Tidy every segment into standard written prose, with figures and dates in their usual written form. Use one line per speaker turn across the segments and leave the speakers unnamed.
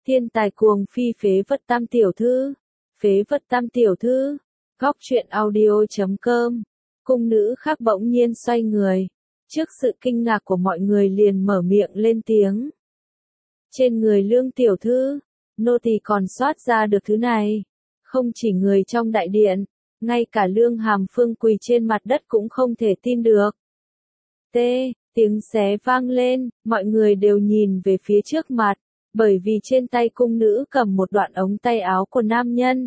Thiên tài cuồng phi phế vật tam tiểu thư. Phế vật tam tiểu thư. Góc truyện audio.com. Cung nữ khác bỗng nhiên xoay người. Trước sự kinh ngạc của mọi người liền mở miệng lên tiếng. Trên người Lương tiểu thư, nô tỳ còn soát ra được thứ này. Không chỉ người trong đại điện, ngay cả Lương Hàm Phương quỳ trên mặt đất cũng không thể tin được. Tiếng xé vang lên, mọi người đều nhìn về phía trước mặt, bởi vì trên tay cung nữ cầm một đoạn ống tay áo của nam nhân.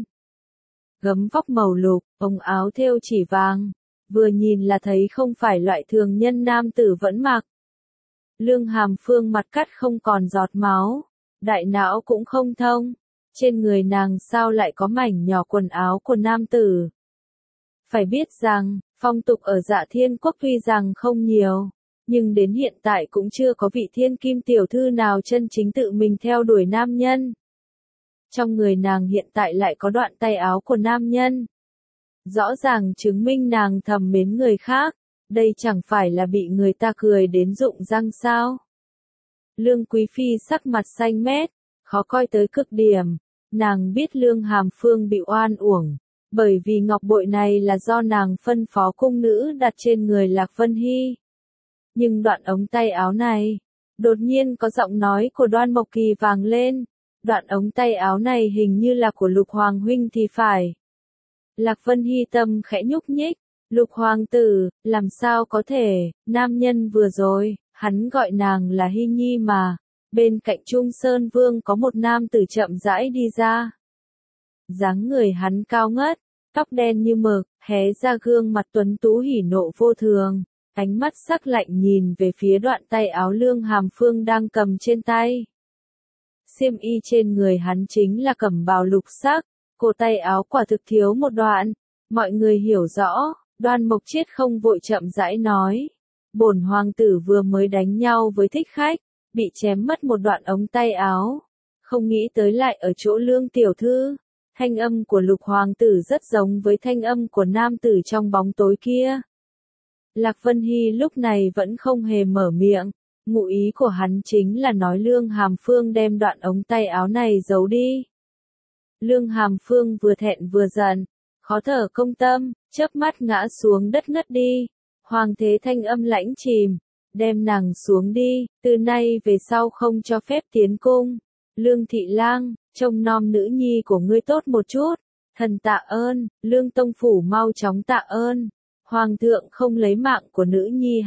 Gấm vóc màu lục, ống áo thêu chỉ vàng, vừa nhìn là thấy không phải loại thường nhân nam tử vẫn mặc. Lương Hàm Phương mặt cắt không còn giọt máu, đại não cũng không thông, trên người nàng sao lại có mảnh nhỏ quần áo của nam tử. Phải biết rằng, phong tục ở Dạ Thiên Quốc tuy rằng không nhiều, nhưng đến hiện tại cũng chưa có vị thiên kim tiểu thư nào chân chính tự mình theo đuổi nam nhân. Trong người nàng hiện tại lại có đoạn tay áo của nam nhân. Rõ ràng chứng minh nàng thầm mến người khác, đây chẳng phải là bị người ta cười đến rụng răng sao. Lương Quý Phi sắc mặt xanh mét, khó coi tới cực điểm, nàng biết Lương Hàm Phương bị oan uổng, bởi vì ngọc bội này là do nàng phân phó cung nữ đặt trên người Lạc Vân Hy. Nhưng đoạn ống tay áo này, đột nhiên có giọng nói của Đoan Mộc Kỳ vang lên, đoạn ống tay áo này hình như là của Lục Hoàng huynh thì phải. Lạc Vân Hy tâm khẽ nhúc nhích, Lục Hoàng tử, làm sao có thể, nam nhân vừa rồi, hắn gọi nàng là Hy Nhi mà, bên cạnh Trung Sơn Vương có một nam tử chậm rãi đi ra. Dáng người hắn cao ngất, tóc đen như mực, hé ra gương mặt tuấn tú hỉ nộ vô thường. Ánh mắt sắc lạnh nhìn về phía đoạn tay áo Lương Hàm Phương đang cầm trên tay. Xiêm y trên người hắn chính là cẩm bào lục sắc, cổ tay áo quả thực thiếu một đoạn. Mọi người hiểu rõ, Đoan Mộc Chiết không vội chậm rãi nói. Bổn hoàng tử vừa mới đánh nhau với thích khách, bị chém mất một đoạn ống tay áo. Không nghĩ tới lại ở chỗ Lương tiểu thư. Thanh âm của Lục hoàng tử rất giống với thanh âm của nam tử trong bóng tối kia. Lạc Vân Hy lúc này vẫn không hề mở miệng, ngụ ý của hắn chính là nói Lương Hàm Phương đem đoạn ống tay áo này giấu đi. Lương Hàm Phương vừa thẹn vừa giận, khó thở công tâm, chớp mắt ngã xuống đất ngất đi. Hoàng thế thanh âm lãnh chìm, đem nàng xuống đi, từ nay về sau không cho phép tiến cung. Lương thị lang, trông nom nữ nhi của ngươi tốt một chút, thần tạ ơn, Lương tông phủ mau chóng tạ ơn. Hoàng thượng không lấy mạng của nữ nhi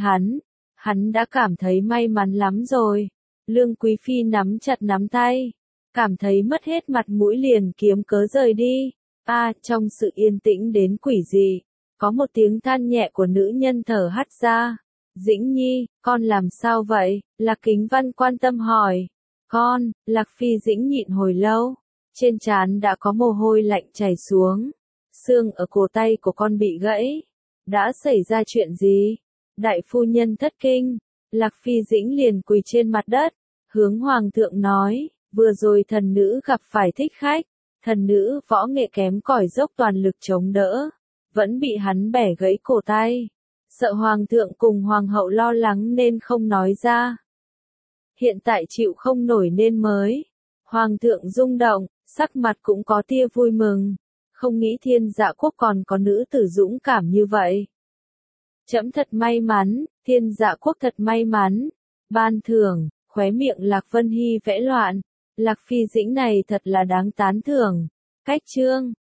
hắn đã cảm thấy may mắn lắm rồi. Lương Quý Phi nắm chặt nắm tay, cảm thấy mất hết mặt mũi liền kiếm cớ rời đi. Trong sự yên tĩnh đến quỷ dị, có một tiếng than nhẹ của nữ nhân thở hắt ra. Dĩnh Nhi, con làm sao vậy? Lạc Kính Văn quan tâm hỏi. Con, Lạc Phi Dĩnh nhịn hồi lâu, trên trán đã có mồ hôi lạnh chảy xuống. Xương ở cổ tay của con bị gãy. Đã xảy ra chuyện gì? Đại phu nhân thất kinh, Lạc Phi Dĩnh liền quỳ trên mặt đất, hướng hoàng thượng nói, vừa rồi thần nữ gặp phải thích khách, thần nữ võ nghệ kém cỏi dốc toàn lực chống đỡ, vẫn bị hắn bẻ gãy cổ tay. Sợ hoàng thượng cùng hoàng hậu lo lắng nên không nói ra. Hiện tại chịu không nổi nên mới. Hoàng thượng rung động, sắc mặt cũng có tia vui mừng. Không nghĩ Thiên Dạ Quốc còn có nữ tử dũng cảm như vậy. Trẫm thật may mắn, Thiên Dạ Quốc thật may mắn. Ban thưởng, khóe miệng Lạc Vân Hy vẽ loạn. Lạc Phi Dĩnh này thật là đáng tán thưởng. Cách chương.